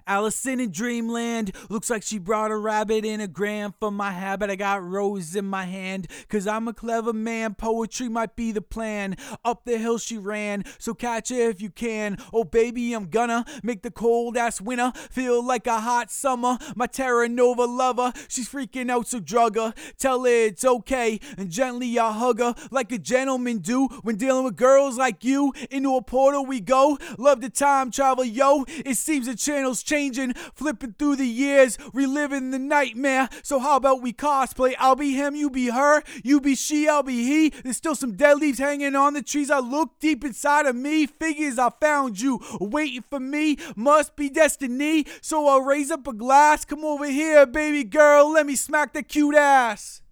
Allison in Dreamland, looks like she brought a rabbit in a gram. For my habit, I got rose in my hand, cause I'm a clever man, poetry might be the plan. Up the hill she ran, so catch her if you can. Oh baby, I'm gonna make the cold ass winter feel like a hot summer. My Terra Nova lover, she's freaking out, so drug her. Tell her it's okay, and gently I hug her like a gentleman do when dealing with girls like you. Into a portal we go, love the time travel, yo. It seems the channel's changing, flipping through the years, reliving the nightmare. So how about we cosplay? I'll be him, you be her, you be she, I'll be he. There's still some dead leaves hanging on the trees. I look deep inside of me, figures I found you waiting for me, must be destiny. So I'll raise up a glass, come over here baby girl, let me smack that cute ass.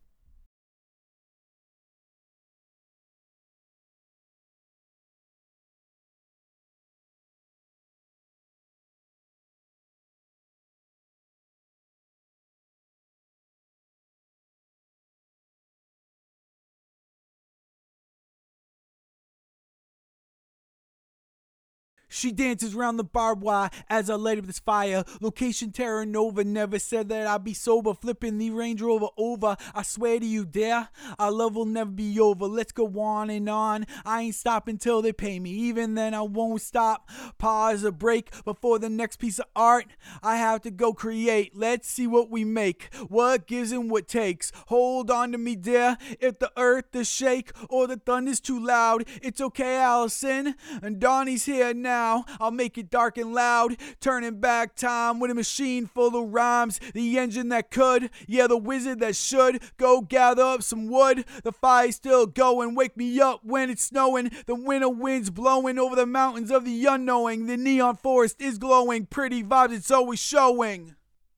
She dances round the barbed wire as I light up this fire. Location Terra Nova, never said that I'd be sober. Flipping the Range Rover over. I swear to you, dear, our love will never be over. Let's go on and on. I ain't stopping till they pay me. Even then, I won't stop. Pause a break before the next piece of art. I have to go create. Let's see what we make. What gives and what takes. Hold on to me, dear. If the earth is shake or the thunder's too loud, it's okay, Allison. And Donnie's here now. I'll make it dark and loud, turning back time with a machine full of rhymes. The engine that could, yeah, the wizard that should. Go gather up some wood, the fire's still going. Wake me up when it's snowing, the winter wind's blowing over the mountains of the unknowing. The neon forest is glowing, pretty vibes it's always showing.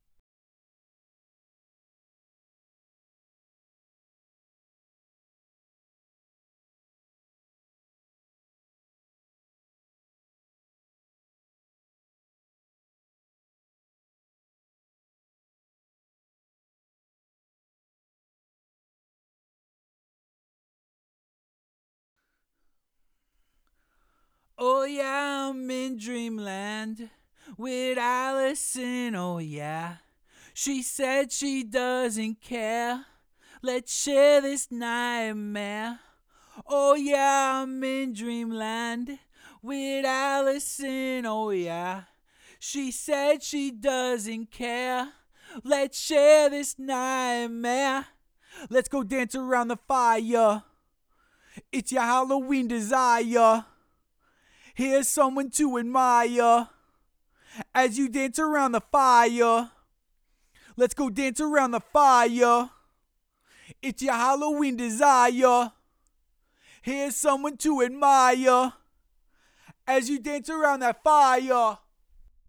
Oh yeah, I'm in dreamland with Allison, oh yeah. She said she doesn't care. Let's share this nightmare. Oh yeah, I'm in dreamland with Allison, oh yeah. She said she doesn't care. Let's share this nightmare. Let's go dance around the fire. It's your Halloween desire. Here's someone to admire as you dance around the fire. Let's go dance around the fire. It's your Halloween desire. Here's someone to admire as you dance around that fire.